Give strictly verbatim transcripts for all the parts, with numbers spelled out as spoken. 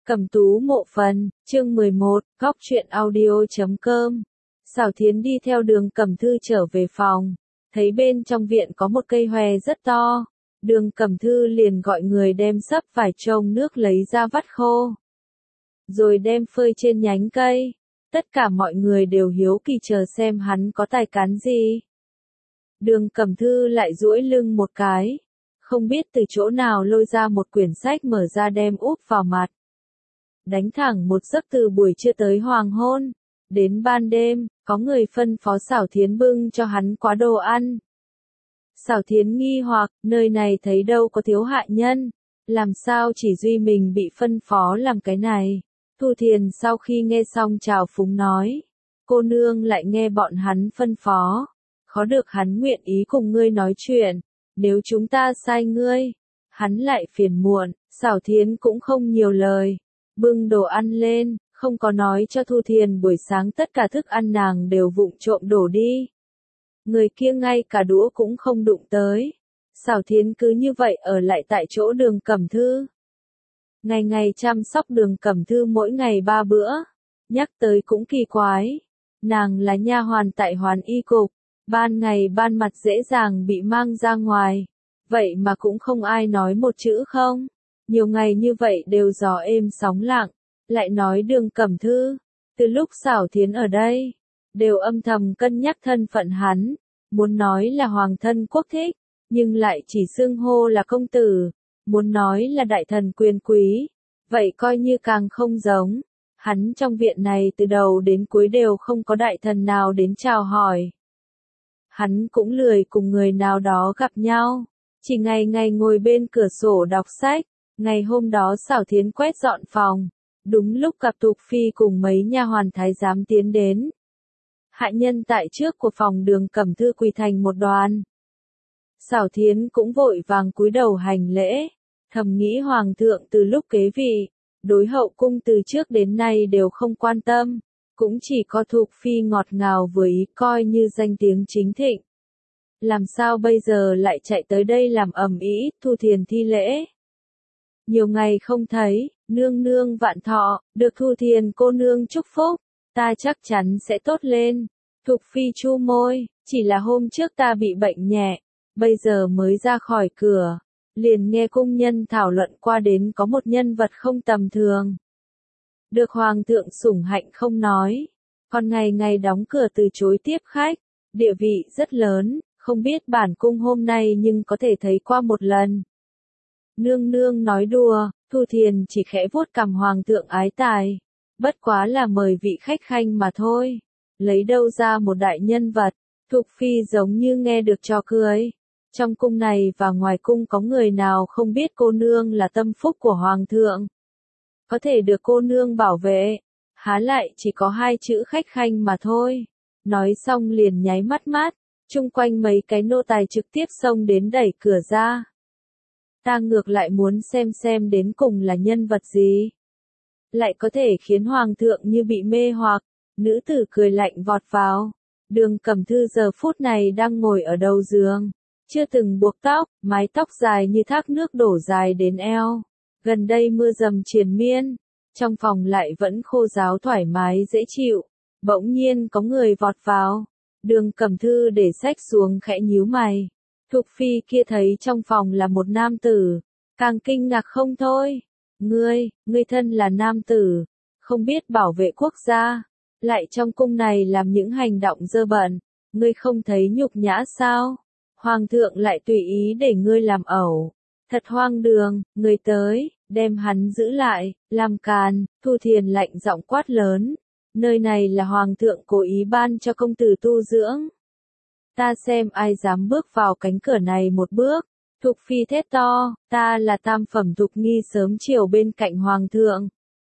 Cẩm Tú mộ phần, chương mười một, góc truyện audio chấm com. Xảo Thiến đi theo Đường Cẩm Thư trở về phòng, thấy bên trong viện có một cây hòe rất to. Đường Cẩm Thư liền gọi người đem sấp vải trông nước lấy ra vắt khô, rồi đem phơi trên nhánh cây. Tất cả mọi người đều hiếu kỳ chờ xem hắn có tài cán gì. Đường Cẩm Thư lại duỗi lưng một cái, không biết từ chỗ nào lôi ra một quyển sách mở ra đem úp vào mặt. Đánh thẳng một giấc từ buổi trưa tới hoàng hôn. Đến ban đêm, có người phân phó Xảo Thiến bưng cho hắn quá đồ ăn. Xảo Thiến nghi hoặc, nơi này thấy đâu có thiếu hạ nhân, làm sao chỉ duy mình bị phân phó làm cái này. Thu Thiền sau khi nghe xong chào phúng nói, cô nương lại nghe bọn hắn phân phó, khó được hắn nguyện ý cùng ngươi nói chuyện, nếu chúng ta sai ngươi, hắn lại phiền muộn. Xảo Thiến cũng không nhiều lời, bưng đồ ăn lên, không có nói cho Thu Thiền buổi sáng tất cả thức ăn nàng đều vụng trộm đổ đi. Người kia ngay cả đũa cũng không đụng tới. Xảo Thiến cứ như vậy ở lại tại chỗ Đường Cẩm Thư. Ngày ngày chăm sóc Đường Cẩm Thư mỗi ngày ba bữa. Nhắc tới cũng kỳ quái. Nàng là nha hoàn tại Hoàn Y Cục, ban ngày ban mặt dễ dàng bị mang ra ngoài. Vậy mà cũng không ai nói một chữ không. Nhiều ngày như vậy đều gió êm sóng lặng. Lại nói Đường Cẩm Thư, từ lúc Xảo Thiến ở đây, đều âm thầm cân nhắc thân phận hắn, muốn nói là hoàng thân quốc thích, nhưng lại chỉ xưng hô là công tử, muốn nói là đại thần quyền quý, vậy coi như càng không giống. Hắn trong viện này từ đầu đến cuối đều không có đại thần nào đến chào hỏi. Hắn cũng lười cùng người nào đó gặp nhau, chỉ ngày ngày ngồi bên cửa sổ đọc sách. Ngày hôm đó Xảo Thiến quét dọn phòng, đúng lúc gặp Tục Phi cùng mấy nha hoàn thái giám tiến đến. Hạ nhân tại trước của phòng Đường Cẩm Thư quỳ thành một đoàn. Xảo Thiến cũng vội vàng cúi đầu hành lễ, thầm nghĩ hoàng thượng từ lúc kế vị, đối hậu cung từ trước đến nay đều không quan tâm, cũng chỉ có Tục Phi ngọt ngào vừa ý coi như danh tiếng chính thịnh. Làm sao bây giờ lại chạy tới đây làm ầm ĩ? Thu Thiền thi lễ. Nhiều ngày không thấy, nương nương vạn thọ, được Thu Thiền cô nương chúc phúc, ta chắc chắn sẽ tốt lên. Thục Phi chu môi, chỉ là hôm trước ta bị bệnh nhẹ, bây giờ mới ra khỏi cửa, liền nghe cung nhân thảo luận qua đến có một nhân vật không tầm thường. Được hoàng thượng sủng hạnh không nói, còn ngày ngày đóng cửa từ chối tiếp khách, địa vị rất lớn, không biết bản cung hôm nay nhưng có thể thấy qua một lần. Nương nương nói đùa, Thu Thiền chỉ khẽ vuốt cằm hoàng thượng ái tài. Bất quá là mời vị khách khanh mà thôi. Lấy đâu ra một đại nhân vật. Thục Phi giống như nghe được trò cười. Trong cung này và ngoài cung có người nào không biết cô nương là tâm phúc của hoàng thượng. Có thể được cô nương bảo vệ. Há lại chỉ có hai chữ khách khanh mà thôi. Nói xong liền nháy mắt mát. Chung quanh mấy cái nô tài trực tiếp xông đến đẩy cửa ra. Ta ngược lại muốn xem xem đến cùng là nhân vật gì. Lại có thể khiến hoàng thượng như bị mê hoặc. Nữ tử cười lạnh vọt vào. Đường Cẩm Thư giờ phút này đang ngồi ở đầu giường. Chưa từng buộc tóc, mái tóc dài như thác nước đổ dài đến eo. Gần đây mưa dầm triền miên. Trong phòng lại vẫn khô ráo thoải mái dễ chịu. Bỗng nhiên có người vọt vào. Đường Cẩm Thư để sách xuống khẽ nhíu mày. Thục Phi kia thấy trong phòng là một nam tử, càng kinh ngạc không thôi. Ngươi, ngươi thân là nam tử, không biết bảo vệ quốc gia, lại trong cung này làm những hành động dơ bẩn, ngươi không thấy nhục nhã sao? Hoàng thượng lại tùy ý để ngươi làm ẩu, thật hoang đường. Ngươi tới, đem hắn giữ lại, làm càn. Thu Thiền lạnh giọng quát lớn, nơi này là hoàng thượng cố ý ban cho công tử tu dưỡng. Ta xem ai dám bước vào cánh cửa này một bước. Thục Phi thét to, ta là tam phẩm thục nghi sớm chiều bên cạnh hoàng thượng.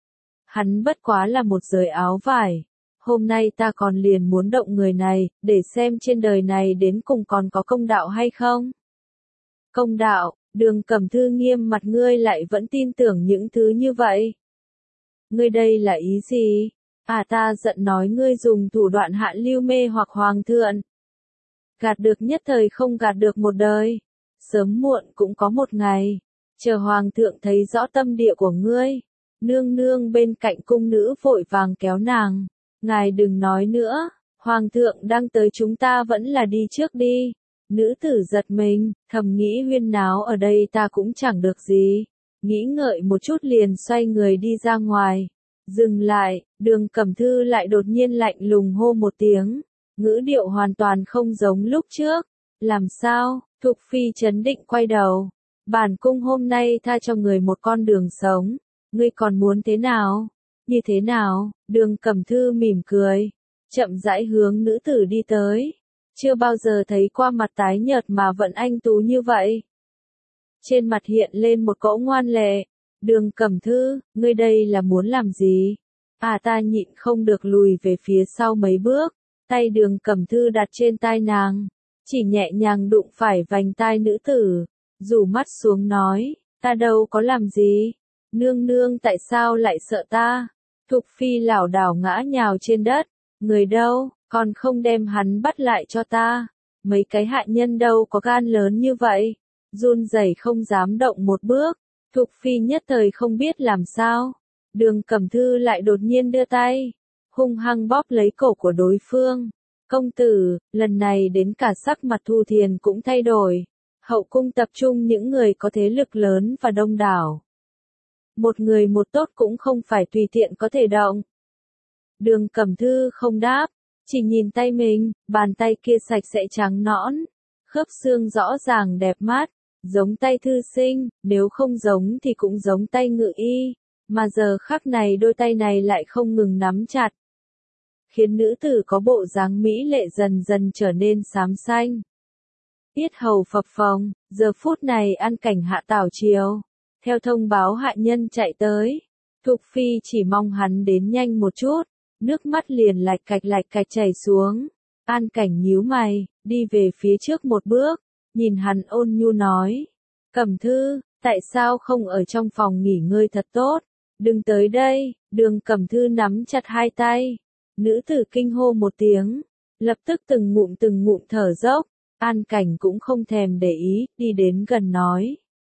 Hắn bất quá là một giới áo vải. Hôm nay ta còn liền muốn động người này, để xem trên đời này đến cùng còn có công đạo hay không. Công đạo? Đường Cẩm Thư nghiêm mặt, ngươi lại vẫn tin tưởng những thứ như vậy. Ngươi đây là ý gì? À, ta giận nói ngươi dùng thủ đoạn hạ lưu mê hoặc hoàng thượng. Gạt được nhất thời không gạt được một đời. Sớm muộn cũng có một ngày. Chờ hoàng thượng thấy rõ tâm địa của ngươi. Nương nương bên cạnh cung nữ vội vàng kéo nàng. Ngài đừng nói nữa, hoàng thượng đang tới, chúng ta vẫn là đi trước đi. Nữ tử giật mình, thầm nghĩ huyên náo ở đây ta cũng chẳng được gì. Nghĩ ngợi một chút liền xoay người đi ra ngoài. Dừng lại, Đường Cẩm Thư lại đột nhiên lạnh lùng hô một tiếng. Ngữ điệu hoàn toàn không giống lúc trước. Làm sao? Thục Phi chấn định quay đầu. Bản cung hôm nay tha cho người một con đường sống. Ngươi còn muốn thế nào? Như thế nào? Đường Cẩm Thư mỉm cười. Chậm rãi hướng nữ tử đi tới. Chưa bao giờ thấy qua mặt tái nhợt mà vẫn anh tú như vậy. Trên mặt hiện lên một cỗ ngoan lệ. Đường Cẩm Thư, ngươi đây là muốn làm gì? À, ta nhịn không được lùi về phía sau mấy bước. Tay Đường Cẩm Thư đặt trên tai nàng. Chỉ nhẹ nhàng đụng phải vành tai nữ tử. Rủ mắt xuống nói, ta đâu có làm gì. Nương nương tại sao lại sợ ta? Thục Phi lảo đảo ngã nhào trên đất. Người đâu, còn không đem hắn bắt lại cho ta. Mấy cái hạ nhân đâu có gan lớn như vậy. Run rẩy không dám động một bước. Thục Phi nhất thời không biết làm sao. Đường Cẩm Thư lại đột nhiên đưa tay. Hung hăng bóp lấy cổ của đối phương. Công tử, lần này đến cả sắc mặt Thu Thiền cũng thay đổi. Hậu cung tập trung những người có thế lực lớn và đông đảo. Một người một tốt cũng không phải tùy tiện có thể động. Đường Cẩm Thư không đáp, chỉ nhìn tay mình, bàn tay kia sạch sẽ trắng nõn, khớp xương rõ ràng đẹp mắt, giống tay thư sinh, nếu không giống thì cũng giống tay ngự y, mà giờ khắc này đôi tay này lại không ngừng nắm chặt. Khiến nữ tử có bộ dáng mỹ lệ dần dần trở nên xám xanh. Yết hầu phập phồng, giờ phút này ăn cảnh hạ tảo chiều. Theo thông báo hạ nhân chạy tới. Thục Phi chỉ mong hắn đến nhanh một chút. Nước mắt liền lạch cạch lạch cạch chảy xuống. An cảnh nhíu mày, đi về phía trước một bước. Nhìn hắn ôn nhu nói. Cẩm Thư, tại sao không ở trong phòng nghỉ ngơi thật tốt? Đừng tới đây. Đường Cẩm Thư nắm chặt hai tay. Nữ tử kinh hô một tiếng. Lập tức từng ngụm từng ngụm thở dốc. An cảnh cũng không thèm để ý, đi đến gần nói.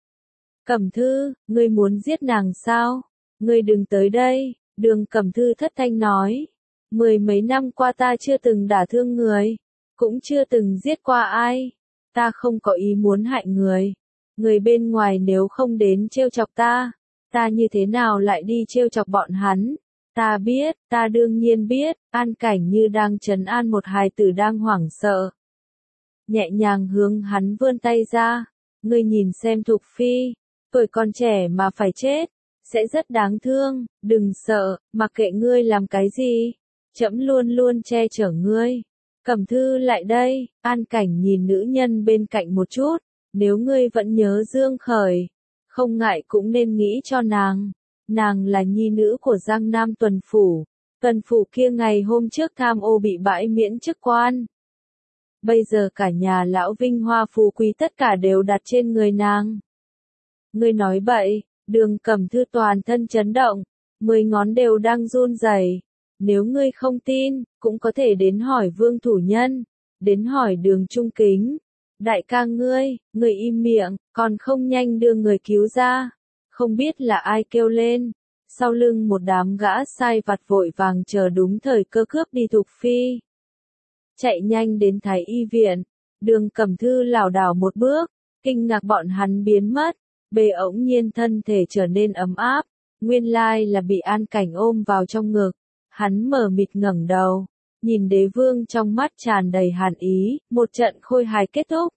Cẩm Thư, ngươi muốn giết nàng sao? Ngươi đừng tới đây, Đường Cẩm Thư thất thanh nói. Mười mấy năm qua ta chưa từng đả thương người, cũng chưa từng giết qua ai. Ta không có ý muốn hại người. Người bên ngoài nếu không đến trêu chọc ta, ta như thế nào lại đi trêu chọc bọn hắn? Ta biết, ta đương nhiên biết, An cảnh như đang trấn an một hài tử đang hoảng sợ. Nhẹ nhàng hướng hắn vươn tay ra. Ngươi nhìn xem Thục Phi, tuổi còn trẻ mà phải chết, sẽ rất đáng thương, đừng sợ, mặc kệ ngươi làm cái gì, trẫm luôn luôn che chở ngươi. Cẩm Thư lại đây, An cảnh nhìn nữ nhân bên cạnh một chút, nếu ngươi vẫn nhớ Dương Khởi, không ngại cũng nên nghĩ cho nàng. Nàng là nhi nữ của Giang Nam tuần phủ, tuần phủ kia ngày hôm trước tham ô bị bãi miễn chức quan. Bây giờ cả nhà lão vinh hoa phú quý tất cả đều đặt trên người nàng. Ngươi nói bậy, Đường Cẩm Thư toàn thân chấn động, mười ngón đều đang run rẩy. Nếu ngươi không tin, cũng có thể đến hỏi Vương Thủ Nhân, đến hỏi Đường Trung Kính. Đại ca ngươi, ngươi im miệng, còn không nhanh đưa người cứu ra. Không biết là ai kêu lên. Sau lưng một đám gã sai vặt vội vàng chờ đúng thời cơ cướp đi Thục Phi. Chạy nhanh đến Thái Y viện. Đường Cẩm Thư lảo đảo một bước, kinh ngạc bọn hắn biến mất. Bề ỗng nhiên thân thể trở nên ấm áp. Nguyên lai là bị An cảnh ôm vào trong ngực. Hắn mờ mịt ngẩng đầu, nhìn Đế Vương trong mắt tràn đầy hàn ý, một trận khôi hài kết thúc.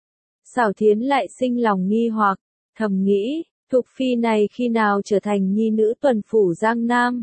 Xảo Thiến lại sinh lòng nghi hoặc, thầm nghĩ, Thục Phi này khi nào trở thành nhi nữ tuần phủ Giang Nam.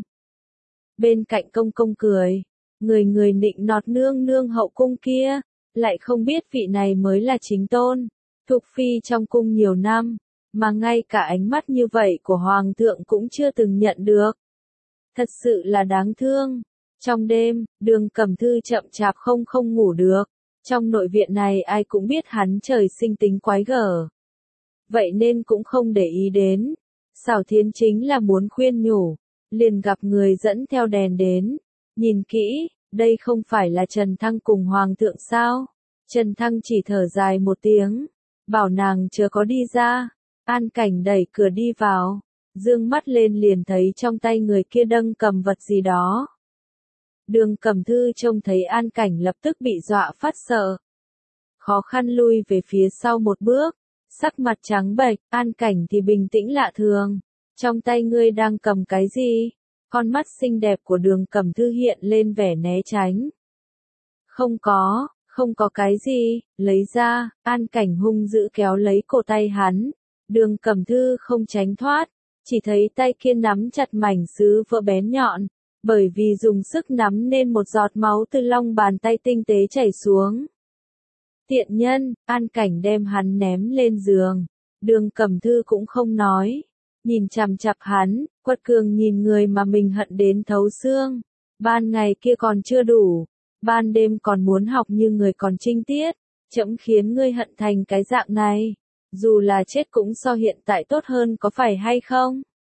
Bên cạnh công công cười, người người nịnh nọt nương nương hậu cung kia, lại không biết vị này mới là chính tôn. Thục Phi trong cung nhiều năm, mà ngay cả ánh mắt như vậy của Hoàng thượng cũng chưa từng nhận được. Thật sự là đáng thương. Trong đêm, Đường Cẩm Thư chậm chạp không không ngủ được. Trong nội viện này ai cũng biết hắn trời sinh tính quái gở. Vậy nên cũng không để ý đến. Xảo Thiến chính là muốn khuyên nhủ. Liền gặp người dẫn theo đèn đến. Nhìn kỹ, đây không phải là Trần Thăng cùng Hoàng thượng sao? Trần Thăng chỉ thở dài một tiếng. Bảo nàng chưa có đi ra. An cảnh đẩy cửa đi vào. dương mắt lên liền thấy trong tay người kia đang cầm vật gì đó. Đường Cẩm Thư trông thấy An Cảnh lập tức bị dọa phát sợ. Khó khăn lui về phía sau một bước, sắc mặt trắng bệch, An Cảnh thì bình tĩnh lạ thường. Trong tay ngươi đang cầm cái gì? Con mắt xinh đẹp của Đường Cẩm Thư hiện lên vẻ né tránh. Không có, không có cái gì, lấy ra, An Cảnh hung dữ kéo lấy cổ tay hắn. Đường Cẩm Thư không tránh thoát, chỉ thấy tay kia nắm chặt mảnh sứ vỡ bén nhọn, bởi vì dùng sức nắm nên một giọt máu từ lòng bàn tay tinh tế chảy xuống. Tiện nhân, An Cảnh đem hắn ném lên giường. Đường Cẩm Thư cũng không nói, nhìn chằm chằm hắn, quật cường nhìn người mà mình hận đến thấu xương. Ban ngày kia còn chưa đủ, ban đêm còn muốn học như người còn trinh tiết, trẫm khiến ngươi hận thành cái dạng này, dù là chết cũng so hiện tại tốt hơn có phải hay không?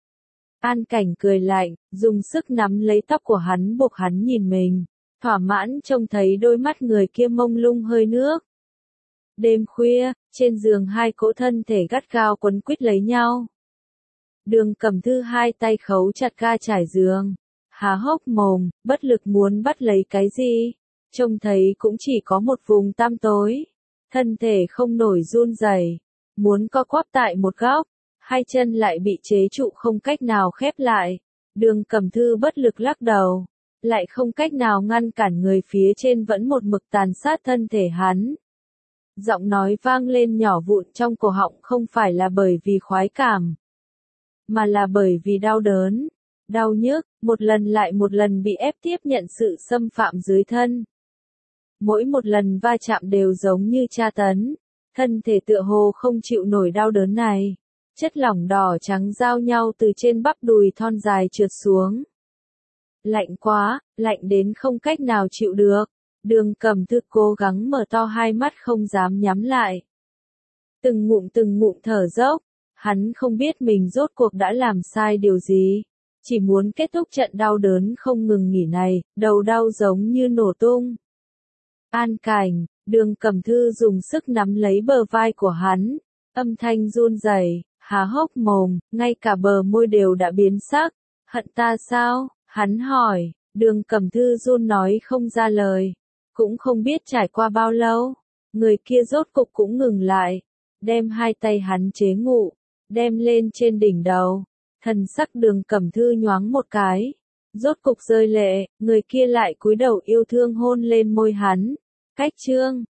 An Cảnh cười lạnh, dùng sức nắm lấy tóc của hắn buộc hắn nhìn mình, thỏa mãn trông thấy đôi mắt người kia mông lung hơi nước. Đêm khuya, trên giường hai cỗ thân thể gắt gao quấn quýt lấy nhau. Đường Cẩm Thư hai tay khấu chặt ga trải giường, há hốc mồm, bất lực muốn bắt lấy cái gì, trông thấy cũng chỉ có một vùng tăm tối, thân thể không nổi run rẩy, muốn co quắp tại một góc, hai chân lại bị chế trụ không cách nào khép lại. Đường Cẩm Thư bất lực lắc đầu, lại không cách nào ngăn cản người phía trên vẫn một mực tàn sát thân thể hắn. Giọng nói vang lên nhỏ vụn trong cổ họng không phải là bởi vì khoái cảm, mà là bởi vì đau đớn, đau nhức, một lần lại một lần bị ép tiếp nhận sự xâm phạm dưới thân. Mỗi một lần va chạm đều giống như tra tấn, thân thể tựa hồ không chịu nổi đau đớn này. Chất lỏng đỏ trắng giao nhau từ trên bắp đùi thon dài trượt xuống. Lạnh quá, lạnh đến không cách nào chịu được. Đường Cẩm Thư cố gắng mở to hai mắt không dám nhắm lại. Từng ngụm từng ngụm thở dốc, hắn không biết mình rốt cuộc đã làm sai điều gì. Chỉ muốn kết thúc trận đau đớn không ngừng nghỉ này, đầu đau giống như nổ tung. An Cảnh, Đường Cẩm Thư dùng sức nắm lấy bờ vai của hắn, âm thanh run rẩy, há hốc mồm, ngay cả bờ môi đều đã biến sắc. Hận ta sao? Hắn hỏi. Đường Cẩm Thư run nói không ra lời. Cũng không biết trải qua bao lâu, người kia rốt cục cũng ngừng lại, đem hai tay hắn chế ngụ, đem lên trên đỉnh đầu. Thần sắc Đường Cẩm Thư nhoáng một cái, rốt cục rơi lệ, người kia lại cúi đầu yêu thương hôn lên môi hắn. Cách chương